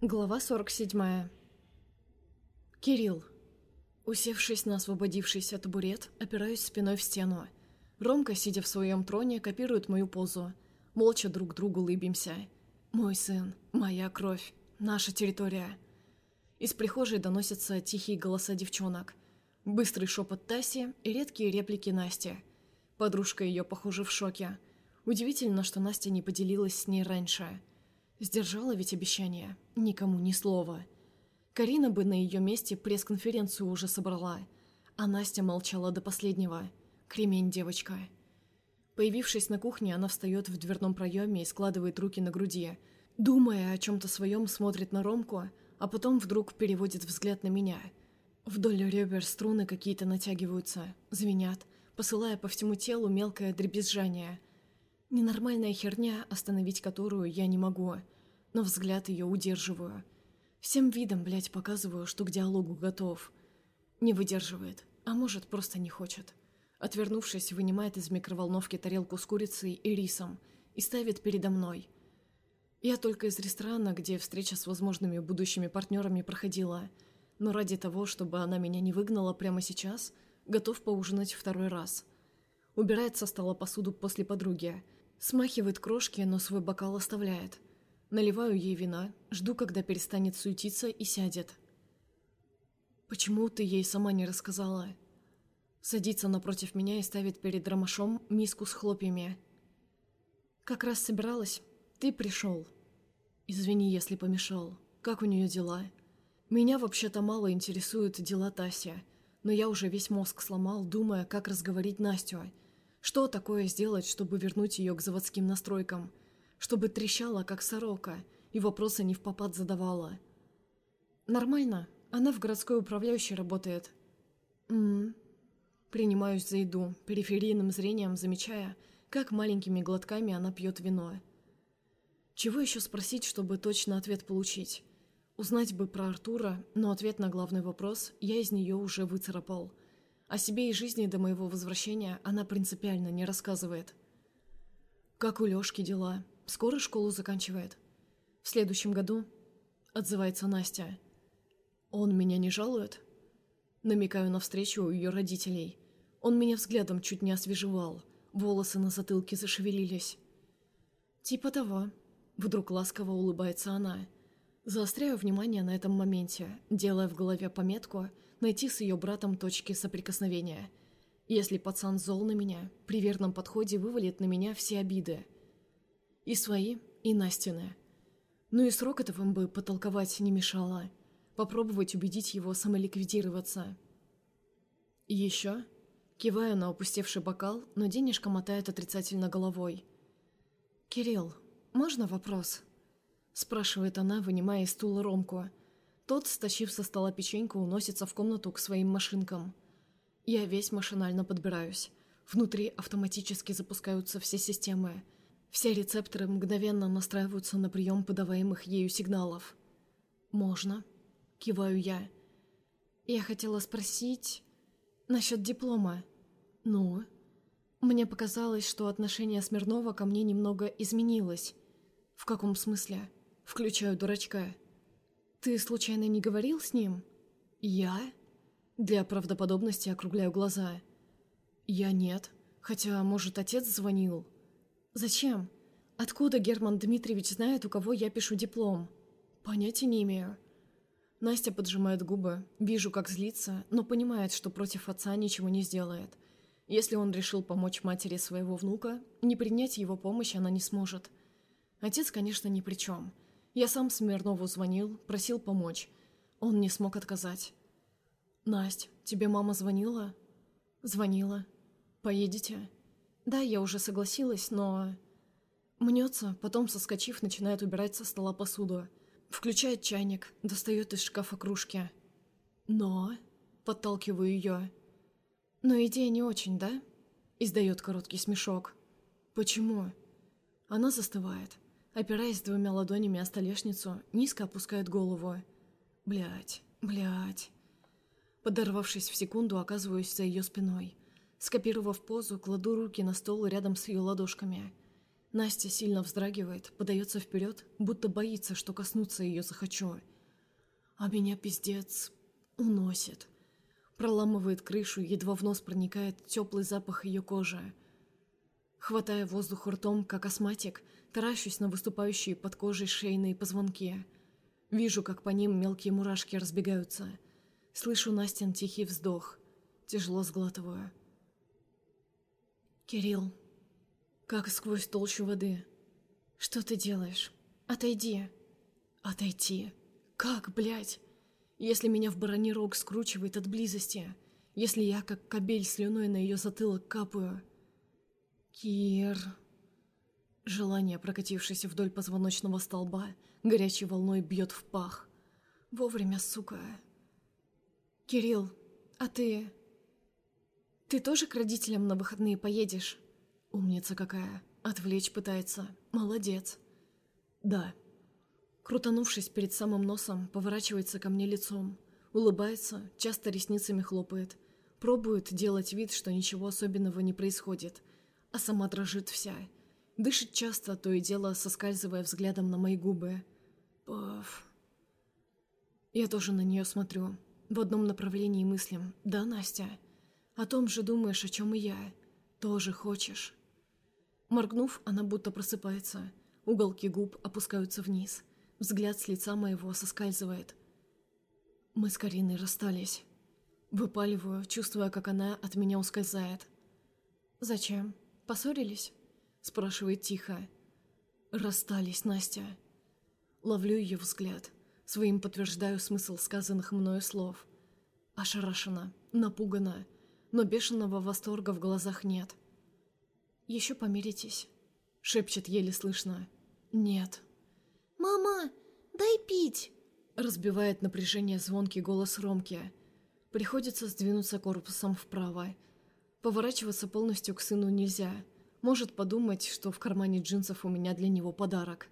Глава 47. Кирилл. Усевшись на освободившийся табурет, опираюсь спиной в стену. Ромка, сидя в своем троне, копирует мою позу. Молча друг другу улыбимся. Мой сын, моя кровь, наша территория. Из прихожей доносятся тихие голоса девчонок. Быстрый шепот Таси и редкие реплики Насти. Подружка ее, похоже, в шоке. Удивительно, что Настя не поделилась с ней раньше. Сдержала ведь обещание. Никому ни слова. Карина бы на ее месте пресс-конференцию уже собрала. А Настя молчала до последнего. Кремень девочка. Появившись на кухне, она встает в дверном проеме и складывает руки на груди. Думая о чем-то своем, смотрит на Ромку, а потом вдруг переводит взгляд на меня. Вдоль ребер струны какие-то натягиваются, звенят, посылая по всему телу мелкое дребезжание. Ненормальная херня, остановить которую я не могу, но взгляд ее удерживаю. Всем видом, блядь, показываю, что к диалогу готов. Не выдерживает, а может, просто не хочет. Отвернувшись, вынимает из микроволновки тарелку с курицей и рисом и ставит передо мной. Я только из ресторана, где встреча с возможными будущими партнерами проходила, но ради того, чтобы она меня не выгнала прямо сейчас, готов поужинать второй раз. Убирает со стола посуду после подруги, смахивает крошки, но свой бокал оставляет. Наливаю ей вина, жду, когда перестанет суетиться и сядет. «Почему ты ей сама не рассказала?» Садится напротив меня и ставит перед ромашом миску с хлопьями. «Как раз собиралась. Ты пришел. Извини, если помешал. Как у нее дела?» «Меня вообще-то мало интересуют дела Таси, но я уже весь мозг сломал, думая, как разговорить Настю. Что такое сделать, чтобы вернуть ее к заводским настройкам? Чтобы трещала, как сорока, и вопросы не впопад задавала?» «Нормально. Она в городской управляющей работает». Принимаюсь за еду, периферийным зрением замечая, как маленькими глотками она пьет вино. Чего еще спросить, чтобы точно ответ получить? Узнать бы про Артура, но ответ на главный вопрос я из нее уже выцарапал. О себе и жизни до моего возвращения она принципиально не рассказывает. «Как у Лешки дела? Скоро школу заканчивает?» «В следующем году?» — отзывается Настя. «Он меня не жалует?» Намекаю на встречу у ее родителей. Он меня взглядом чуть не освежевал. Волосы на затылке зашевелились. «Типа того». Вдруг ласково улыбается она. Заостряю внимание на этом моменте, делая в голове пометку найти с ее братом точки соприкосновения. Если пацан зол на меня, при верном подходе вывалит на меня все обиды. И свои, и Настины. Ну и с Рокотовым бы потолковать не мешало. Попробовать убедить его самоликвидироваться. И еще... Киваю на опустевший бокал, но денежка мотает отрицательно головой. «Кирилл, можно вопрос?» Спрашивает она, вынимая из стула Ромку. Тот, стащив со стола печеньку, уносится в комнату к своим машинкам. Я весь машинально подбираюсь. Внутри автоматически запускаются все системы. Все рецепторы мгновенно настраиваются на прием подаваемых ею сигналов. «Можно?» – киваю я. «Я хотела спросить насчет диплома». «Ну?» «Мне показалось, что отношение Смирнова ко мне немного изменилось». «В каком смысле?» Включаю дурачка. «Ты случайно не говорил с ним?» «Я?» Для правдоподобности округляю глаза. «Я нет. Хотя, может, отец звонил?» «Зачем? Откуда Герман Дмитриевич знает, у кого я пишу диплом?» «Понятия не имею». Настя поджимает губы. Вижу, как злится, но понимает, что против отца ничего не сделает. Если он решил помочь матери своего внука, не принять его помощь она не сможет. Отец, конечно, ни при чем. Я сам Смирнову звонил, просил помочь. Он не смог отказать. «Насть, тебе мама звонила?» «Звонила. Поедете?» «Да, я уже согласилась, но...» Мнется, потом, соскочив, начинает убирать со стола посуду. Включает чайник, достает из шкафа кружки. «Но...» — подталкиваю ее. «Но идея не очень, да?» — издает короткий смешок. «Почему?» Она застывает. Опираясь двумя ладонями о столешницу, низко опускает голову. Блядь. Подорвавшись в секунду, оказываюсь за ее спиной. Скопировав позу, кладу руки на стол рядом с ее ладошками. Настя сильно вздрагивает, подается вперед, будто боится, что коснуться ее захочу. А меня пиздец уносит. Проламывает крышу, едва в нос проникает теплый запах ее кожи. Хватая воздух ртом, как астматик, таращусь на выступающие под кожей шейные позвонки. Вижу, как по ним мелкие мурашки разбегаются. Слышу Настин тихий вздох. Тяжело сглатываю. «Кирилл», как сквозь толщу воды. «Что ты делаешь? Отойди». «Отойти? Как, блядь? Если меня в бараний рог скручивает от близости, если я, как кобель, слюной на ее затылок капаю...» «Кир...» Желание, прокатившееся вдоль позвоночного столба, горячей волной бьет в пах. Вовремя, сука. «Кирилл, а ты... Ты тоже к родителям на выходные поедешь?» Умница какая. Отвлечь пытается. Молодец. «Да». Крутанувшись перед самым носом, поворачивается ко мне лицом. Улыбается, часто ресницами хлопает. Пробует делать вид, что ничего особенного не происходит. А сама дрожит вся. Дышит часто, то и дело соскальзывая взглядом на мои губы. Паф. Я тоже на нее смотрю. В одном направлении мыслям. «Да, Настя? О том же думаешь, о чем и я. Тоже хочешь?» Моргнув, она будто просыпается. Уголки губ опускаются вниз. Взгляд с лица моего соскальзывает. Мы с Кариной расстались. Выпаливаю, чувствуя, как она от меня ускользает. «Зачем? Поссорились?» Спрашивает тихо. «Расстались, Настя». Ловлю ее взгляд. Своим подтверждаю смысл сказанных мною слов. Ошарашена, напугана, но бешеного восторга в глазах нет. «Еще помиритесь?» Шепчет еле слышно. «Нет». «Мама, дай пить!» Разбивает напряжение звонкий голос Ромки. Приходится сдвинуться корпусом вправо. Поворачиваться полностью к сыну нельзя. Может подумать, что в кармане джинсов у меня для него подарок.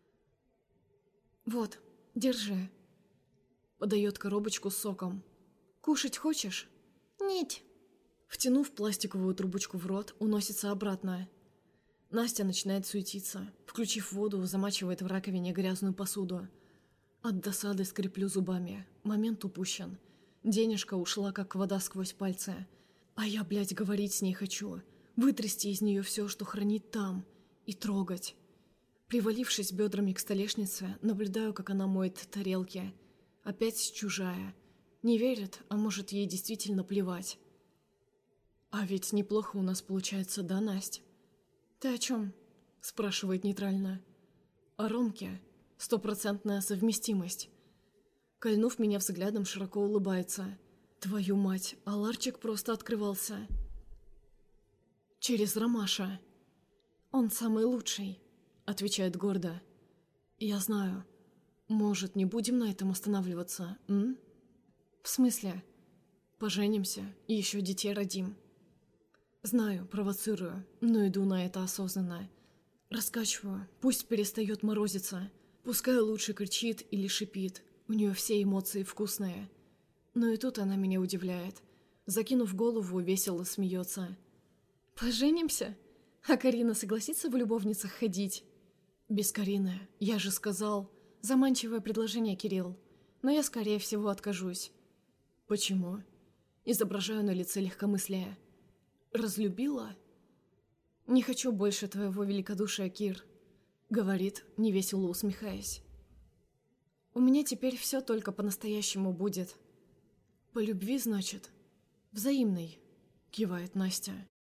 «Вот, держи». Подает коробочку с соком. «Кушать хочешь?» «Нет». Втянув пластиковую трубочку в рот, уносится обратно. Настя начинает суетиться. Включив воду, замачивает в раковине грязную посуду. От досады скреплю зубами. Момент упущен. Денежка ушла, как вода сквозь пальцы. А я, блядь, говорить с ней хочу. Вытрясти из нее все, что хранит там. И трогать. Привалившись бедрами к столешнице, наблюдаю, как она моет тарелки. Опять чужая. Не верит, а может, ей действительно плевать. «А ведь неплохо у нас получается, да, Настя?» «Ты о чем?» – спрашивает нейтрально. «О Ромке. 100% совместимость». Кольнув меня взглядом, широко улыбается. «Твою мать, а ларчик просто открывался». «Через Ромаша». «Он самый лучший», – отвечает гордо. «Я знаю. Может, не будем на этом останавливаться, м?» «В смысле?» «Поженимся и еще детей родим». Знаю, провоцирую, но иду на это осознанно. Раскачиваю, пусть перестает морозиться. Пускай лучше кричит или шипит. У нее все эмоции вкусные. Но и тут она меня удивляет. Закинув голову, весело смеется. «Поженимся? А Карина согласится в любовницах ходить?» «Без Карины. Я же сказал...» «Заманчивое предложение, Кирилл. Но я, скорее всего, откажусь». «Почему?» Изображаю на лице легкомыслие. «Разлюбила?» «Не хочу больше твоего великодушия, Кир», — говорит, невесело усмехаясь. «У меня теперь все только по-настоящему будет». «По любви, значит?» «Взаимной», — кивает Настя.